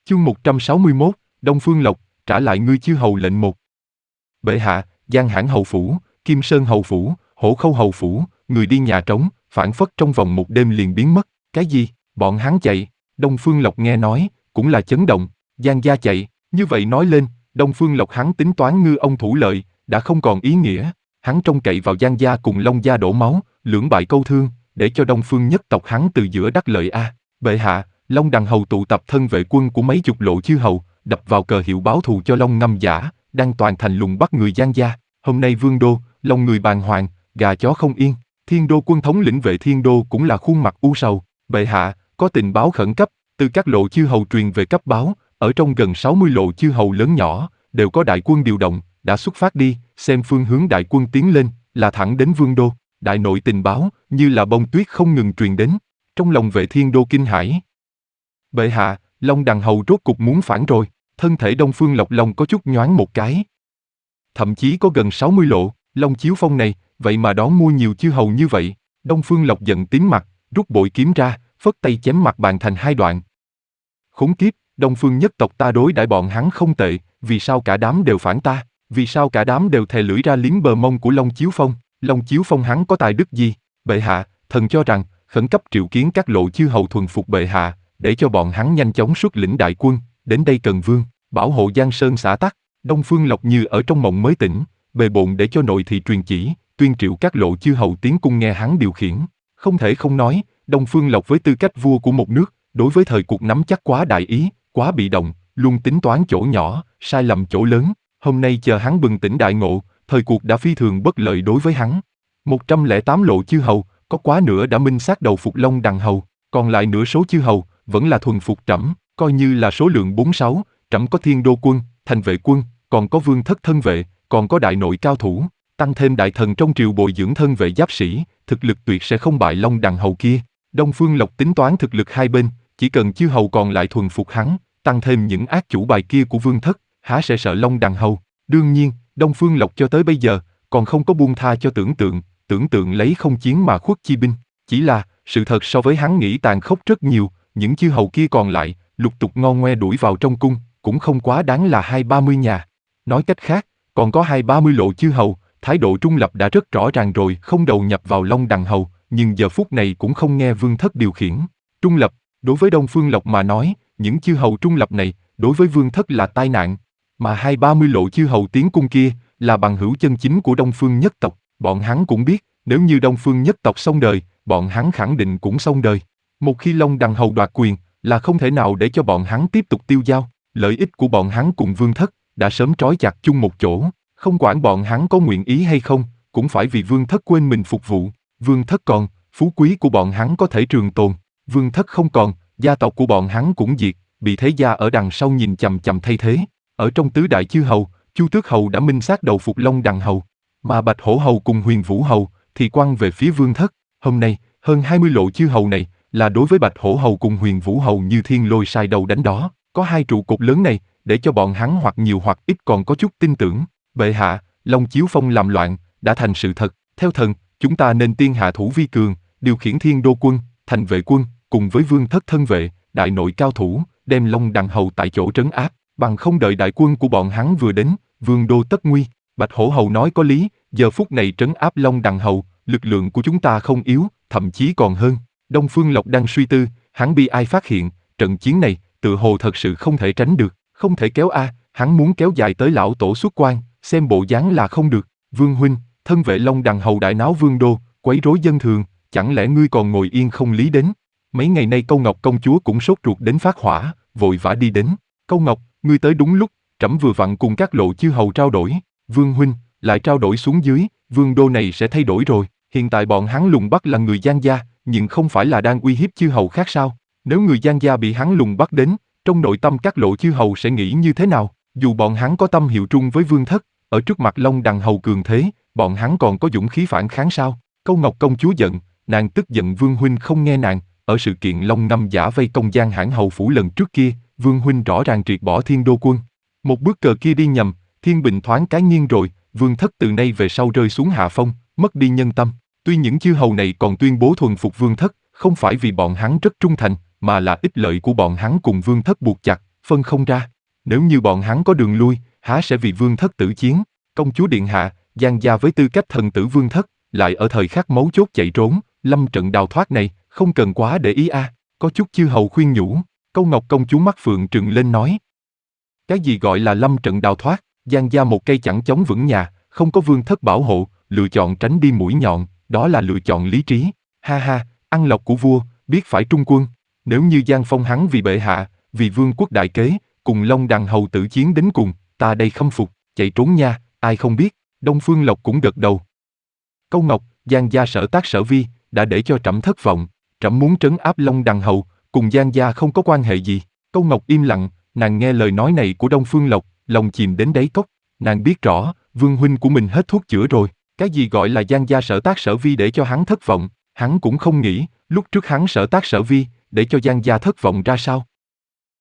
Chương 161, Đông Phương Lộc, trả lại ngươi chư hầu lệnh một. Bệ hạ, Giang Hãn hầu phủ, Kim Sơn hầu phủ, Hổ Khâu hầu phủ, người đi nhà trống, phảng phất trong vòng một đêm liền biến mất. Cái gì? Bọn hắn chạy? Đông Phương Lộc nghe nói, cũng là chấn động. Giang gia chạy, như vậy nói lên, Đông Phương Lộc hắn tính toán ngư ông thủ lợi, đã không còn ý nghĩa. Hắn trông cậy vào Giang gia cùng Long gia đổ máu, lưỡng bại câu thương, để cho Đông Phương nhất tộc hắn từ giữa đắc lợi a. Bệ hạ, Long Đằng hầu tụ tập thân vệ quân của mấy chục lộ chư hầu, đập vào cờ hiệu báo thù cho Long Ngâm giả, đang toàn thành lùng bắt người Giang gia. Hôm nay Vương đô, lòng người bàng hoàng, gà chó không yên. Thiên đô quân thống lĩnh vệ Thiên đô cũng là khuôn mặt u sầu. Bệ hạ, có tình báo khẩn cấp, từ các lộ chư hầu truyền về cấp báo, ở trong gần 60 lộ chư hầu lớn nhỏ, đều có đại quân điều động, đã xuất phát đi, xem phương hướng đại quân tiến lên, là thẳng đến Vương đô. Đại nội tình báo, như là bông tuyết không ngừng truyền đến. Trong lòng vệ Thiên đô kinh hãi. Bệ hạ, Long Đằng hầu rốt cục muốn phản rồi. Thân thể Đông Phương Lộc Long có chút nhoáng một cái. Thậm chí có gần 60 lộ, Long Chiếu Phong này, vậy mà đón mua nhiều chư hầu như vậy. Đông Phương Lộc giận tím mặt, rút bội kiếm ra, phất tay chém mặt bàn thành hai đoạn. Khốn kiếp, Đông Phương nhất tộc ta đối đãi bọn hắn không tệ, vì sao cả đám đều phản ta? Vì sao cả đám đều thè lưỡi ra liếm bờ mông của Long Chiếu Phong? Long Chiếu Phong hắn có tài đức gì? Bệ hạ, thần cho rằng, khẩn cấp triệu kiến các lộ chư hầu thuần phục bệ hạ, để cho bọn hắn nhanh chóng xuất lĩnh đại quân, đến đây cần vương, bảo hộ Giang Sơn xã tắc. Đông Phương Lộc như ở trong mộng mới tỉnh, bề bộn để cho nội thị truyền chỉ, tuyên triệu các lộ chư hầu tiến cung nghe hắn điều khiển. Không thể không nói, Đông Phương Lộc với tư cách vua của một nước, đối với thời cuộc nắm chắc quá đại ý, quá bị động, luôn tính toán chỗ nhỏ, sai lầm chỗ lớn. Hôm nay chờ hắn bừng tỉnh đại ngộ, thời cuộc đã phi thường bất lợi đối với hắn. 108 lộ chư hầu, có quá nửa đã minh xác đầu phục Long Đằng hầu, còn lại nửa số chư hầu vẫn là thuần phục trẫm, coi như là số lượng 46, trẫm có Thiên đô quân, thành vệ quân, còn có vương thất thân vệ, còn có đại nội cao thủ, tăng thêm đại thần trong triều bồi dưỡng thân vệ giáp sĩ, thực lực tuyệt sẽ không bại Long Đằng hầu kia. Đông Phương Lộc tính toán thực lực hai bên, chỉ cần chư hầu còn lại thuần phục hắn, tăng thêm những ác chủ bài kia của vương thất, há sẽ sợ Long Đằng hầu. Đương nhiên, Đông Phương Lộc cho tới bây giờ còn không có buông tha cho tưởng tượng lấy không chiến mà khuất chi binh, chỉ là sự thật so với hắn nghĩ tàn khốc rất nhiều. Những chư hầu kia còn lại, lục tục ngon ngoe đuổi vào trong cung, cũng không quá đáng là 20-30 nhà. Nói cách khác, còn có 20-30 lộ chư hầu, thái độ trung lập đã rất rõ ràng rồi, không đầu nhập vào Long Đằng hầu, nhưng giờ phút này cũng không nghe vương thất điều khiển. Trung lập, đối với Đông Phương Lộc mà nói, những chư hầu trung lập này, đối với vương thất là tai nạn. Mà 20-30 lộ chư hầu tiến cung kia, là bằng hữu chân chính của Đông Phương nhất tộc. Bọn hắn cũng biết, nếu như Đông Phương nhất tộc xong đời, bọn hắn khẳng định cũng xong đời. Một khi Long Đằng hầu đoạt quyền, là không thể nào để cho bọn hắn tiếp tục tiêu dao. Lợi ích của bọn hắn cùng vương thất đã sớm trói chặt chung một chỗ, không quản bọn hắn có nguyện ý hay không, cũng phải vì vương thất quên mình phục vụ. Vương thất còn, phú quý của bọn hắn có thể trường tồn. Vương thất không còn, gia tộc của bọn hắn cũng diệt, bị thế gia ở đằng sau nhìn chằm chằm thay thế. Ở trong tứ đại chư hầu, Chu Tước hầu đã minh xác đầu phục Long Đằng hầu, mà Bạch Hổ hầu cùng Huyền Vũ hầu thì quăng về phía vương thất. Hôm nay, hơn 20 lộ chư hầu này là đối với Bạch Hổ hầu cùng Huyền Vũ hầu như thiên lôi sai đầu đánh đó. Có hai trụ cột lớn này, để cho bọn hắn hoặc nhiều hoặc ít còn có chút tin tưởng. Bệ hạ, Long Chiếu Phong làm loạn, đã thành sự thật. Theo thần, chúng ta nên tiên hạ thủ vi cường, điều khiển Thiên đô quân, thành vệ quân, cùng với vương thất thân vệ, đại nội cao thủ, đem Long Đằng hầu tại chỗ trấn áp, bằng không đợi đại quân của bọn hắn vừa đến, vương đô tất nguy. Bạch Hổ hầu nói có lý, giờ phút này trấn áp Long Đằng hầu, lực lượng của chúng ta không yếu, thậm chí còn hơn. Đông Phương Lộc đang suy tư, hắn bị ai phát hiện, trận chiến này, tự hồ thật sự không thể tránh được, không thể kéo hắn muốn kéo dài tới lão tổ xuất quan, xem bộ dáng là không được. Vương huynh, thân vệ Long Đằng hầu đại náo vương đô, quấy rối dân thường, chẳng lẽ ngươi còn ngồi yên không lý đến? Mấy ngày nay Câu Ngọc công chúa cũng sốt ruột đến phát hỏa, vội vã đi đến. Câu Ngọc, ngươi tới đúng lúc, trẫm vừa vặn cùng các lộ chư hầu trao đổi. Vương huynh, lại trao đổi xuống dưới, vương đô này sẽ thay đổi rồi. Hiện tại bọn hắn lùng bắt là người Giang gia, nhưng không phải là đang uy hiếp chư hầu khác sao? Nếu người Giang gia bị hắn lùng bắt đến, trong nội tâm các lộ chư hầu sẽ nghĩ như thế nào? Dù bọn hắn có tâm hiệu trung với vương thất, ở trước mặt Long Đằng hầu cường thế, bọn hắn còn có dũng khí phản kháng sao? Câu Ngọc công chúa giận, nàng tức giận Vương huynh không nghe nàng. Ở sự kiện Long Ngâm giả vây công Giang Hãn hầu phủ lần trước kia, Vương huynh rõ ràng triệt bỏ Thiên đô quân. Một bước cờ kia đi nhầm, thiên bình thoáng cái nghiêng rồi, vương thất từ nay về sau rơi xuống hạ phong, mất đi nhân tâm. Tuy những chư hầu này còn tuyên bố thuần phục vương thất, không phải vì bọn hắn rất trung thành, mà là ích lợi của bọn hắn cùng vương thất buộc chặt, phân không ra. Nếu như bọn hắn có đường lui, há sẽ vì vương thất tử chiến. Công chúa điện hạ, Giang gia với tư cách thần tử vương thất, lại ở thời khắc mấu chốt chạy trốn, lâm trận đào thoát này, không cần quá để ý a. Có chút chư hầu khuyên nhủ. Câu Ngọc công chúa mắt phượng trừng lên nói. Cái gì gọi là lâm trận đào thoát? Giang gia một cây chẳng chống vững nhà, không có vương thất bảo hộ, lựa chọn tránh đi mũi nhọn, đó là lựa chọn lý trí. Ha ha, ăn lộc của vua, biết phải trung quân. Nếu như Giang Phong hắn vì bệ hạ, vì vương quốc đại kế, cùng Long Đằng hầu tử chiến đến cùng, ta đây khâm phục, chạy trốn nha, ai không biết. Đông Phương Lộc cũng gật đầu. Câu Ngọc, Giang gia sở tác sở vi, đã để cho trẫm thất vọng, trẫm muốn trấn áp Long Đằng hầu, cùng Giang gia không có quan hệ gì. Câu Ngọc im lặng, nàng nghe lời nói này của Đông Phương Lộc, lòng chìm đến đáy cốc. Nàng biết rõ, vương huynh của mình hết thuốc chữa rồi. Cái gì gọi là Giang gia sở tác sở vi để cho hắn thất vọng, hắn cũng không nghĩ, lúc trước hắn sở tác sở vi, để cho Giang gia thất vọng ra sao.